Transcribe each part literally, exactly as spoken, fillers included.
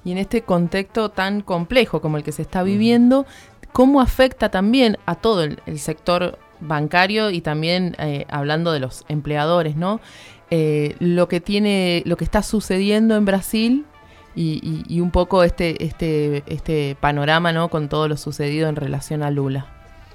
y en este contexto tan complejo como el que se está viviendo, ¿cómo afecta también a todo el, el sector bancario y también eh, hablando de los empleadores, ¿no? Eh, lo que tiene, lo que está sucediendo en Brasil y, y, y un poco este, este, este panorama, ¿no? Con todo lo sucedido en relación a Lula.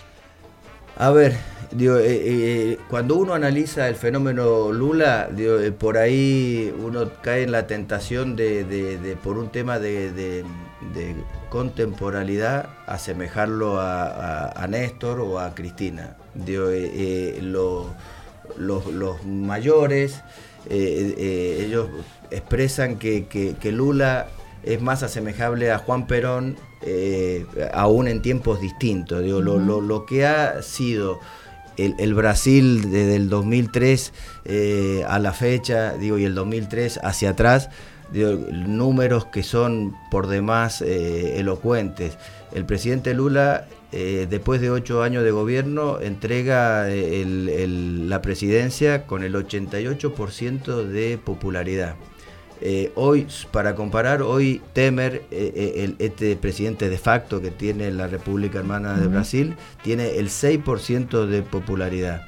A ver, digo, eh, eh, cuando uno analiza el fenómeno Lula, digo, eh, por ahí uno cae en la tentación de, de, de por un tema de, de, de contemporaneidad, asemejarlo a, a, a Néstor o a Cristina. Digo, eh, eh, lo, los, los mayores, eh, eh, ellos expresan que, que, que Lula es más asemejable a Juan Perón, eh, aún en tiempos distintos. Digo, uh-huh. lo, lo, lo que ha sido el, el Brasil desde el dos mil tres eh, a la fecha, digo, y el dos mil tres hacia atrás, digo, números que son por demás eh, elocuentes. El presidente Lula, eh, después de ocho años de gobierno, entrega el, el, la presidencia con el ochenta y ocho por ciento de popularidad. Eh, hoy, para comparar, hoy Temer, eh, el, este presidente de facto que tiene la República Hermana de Brasil, tiene el seis por ciento de popularidad.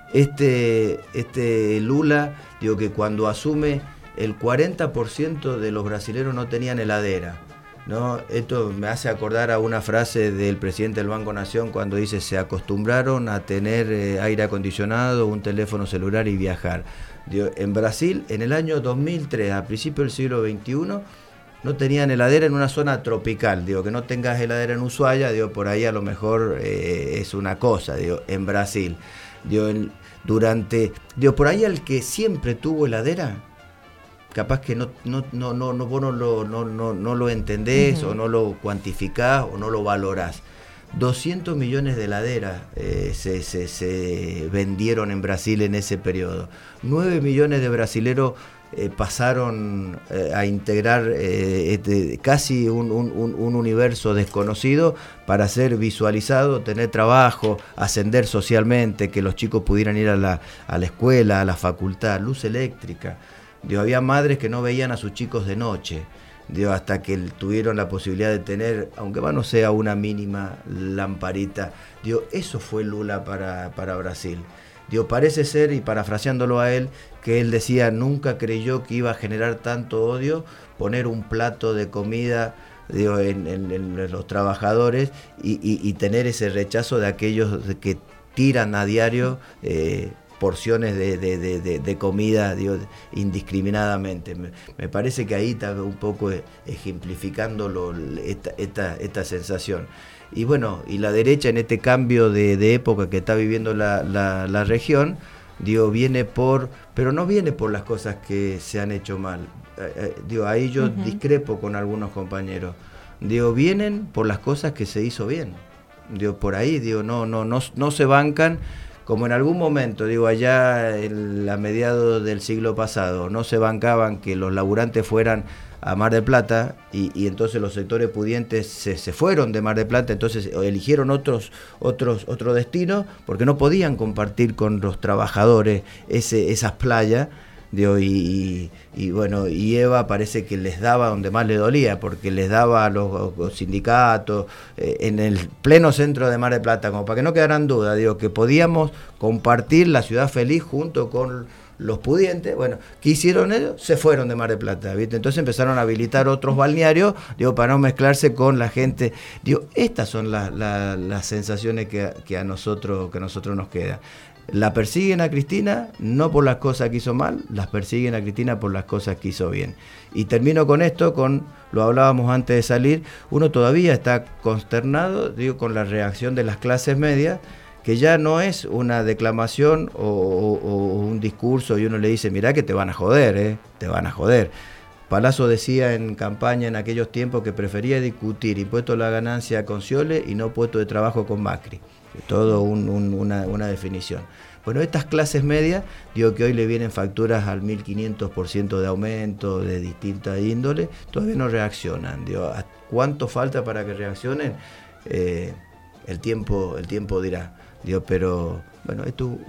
Este, este Lula, digo que cuando asume, el cuarenta por ciento de los brasileños no tenían heladera, ¿no? Esto me hace acordar a una frase del presidente del Banco Nación cuando dice: se acostumbraron a tener eh, aire acondicionado, un teléfono celular y viajar. Digo, en Brasil, en el año dos mil tres, a principios del siglo veintiuno, no tenían heladera en una zona tropical. Digo, que no tengas heladera en Ushuaia, digo, por ahí a lo mejor eh, es una cosa. Digo, en Brasil, digo, en, durante, digo, por ahí el que siempre tuvo heladera, capaz que no, no, no, no, no vos no lo, no, no, no lo entendés, uh-huh. o no lo cuantificás o no lo valorás. doscientos millones de heladeras eh, se, se, se vendieron en Brasil en ese periodo. nueve millones de brasileros eh, pasaron eh, a integrar eh, este, casi un, un, un universo desconocido para ser visualizado, tener trabajo, ascender socialmente, que los chicos pudieran ir a la, a la escuela, a la facultad, luz eléctrica. Digo, había madres que no veían a sus chicos de noche. Digo, hasta que tuvieron la posibilidad de tener, aunque no sea una mínima lamparita. Digo, eso fue Lula para, para Brasil. Digo, parece ser, y parafraseándolo a él, que él decía, nunca creyó que iba a generar tanto odio poner un plato de comida, digo, en, en, en los trabajadores y, y, y tener ese rechazo de aquellos que tiran a diario eh, porciones de, de, de, de comida, digo, indiscriminadamente. Me, me parece que ahí está un poco ejemplificando lo, esta, esta, esta sensación. Y bueno, y la derecha en este cambio de, de época que está viviendo la, la, la región, digo, viene por, pero no viene por las cosas que se han hecho mal. Eh, eh, digo, ahí yo uh-huh. discrepo con algunos compañeros. Digo, vienen por las cosas que se hizo bien. Digo, por ahí, digo, no, no, no, no se bancan. Como en algún momento, digo, allá en, a mediados del siglo pasado, no se bancaban que los laburantes fueran a Mar del Plata y, y entonces los sectores pudientes se, se fueron de Mar del Plata, entonces eligieron otros, otros, otro destino porque no podían compartir con los trabajadores ese, esas playas. Digo, y, y, y bueno, y Eva parece que les daba donde más le dolía, porque les daba a los, los sindicatos eh, en el pleno centro de Mar del Plata, como para que no quedaran dudas, digo, que podíamos compartir la ciudad feliz junto con los pudientes. Bueno, ¿qué hicieron ellos? Se fueron de Mar del Plata, ¿viste? Entonces empezaron a habilitar otros balnearios, digo, para no mezclarse con la gente. Digo, estas son las, las, las sensaciones que, que a nosotros, que a nosotros nos queda. La persiguen a Cristina, no por las cosas que hizo mal, las persiguen a Cristina por las cosas que hizo bien. Y termino con esto, con lo hablábamos antes de salir, uno todavía está consternado, digo, con la reacción de las clases medias, que ya no es una declamación o, o, o un discurso y uno le dice, mirá que te van a joder, eh, te van a joder. Palazzo decía en campaña en aquellos tiempos que prefería discutir impuesto a la ganancia con Sciole y no puesto de trabajo con Macri. Todo un, un, una, una definición. Bueno, estas clases medias, digo que hoy le vienen facturas al mil quinientos por ciento de aumento de distinta índole, todavía no reaccionan. Digo, ¿cuánto falta para que reaccionen? Eh, el tiempo, el tiempo dirá. Digo, pero bueno, esto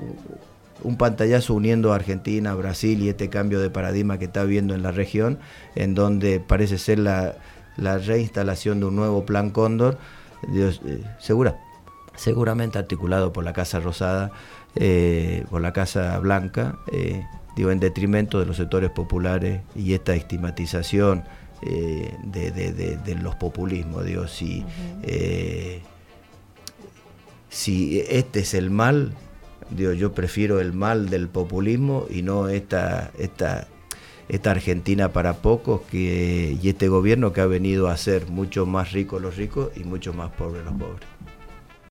un pantallazo uniendo a Argentina, Brasil y este cambio de paradigma que está habiendo en la región, en donde parece ser la la reinstalación de un nuevo plan Cóndor, Dios, eh, segura, seguramente articulado por la Casa Rosada, eh, por la Casa Blanca, eh, digo, en detrimento de los sectores populares y esta estigmatización eh, de, de, de, de los populismos. Digo, si, uh-huh. eh, si este es el mal, digo, yo prefiero el mal del populismo y no esta, esta, esta Argentina para pocos que, y este gobierno que ha venido a hacer mucho más ricos los ricos y mucho más pobres los pobres.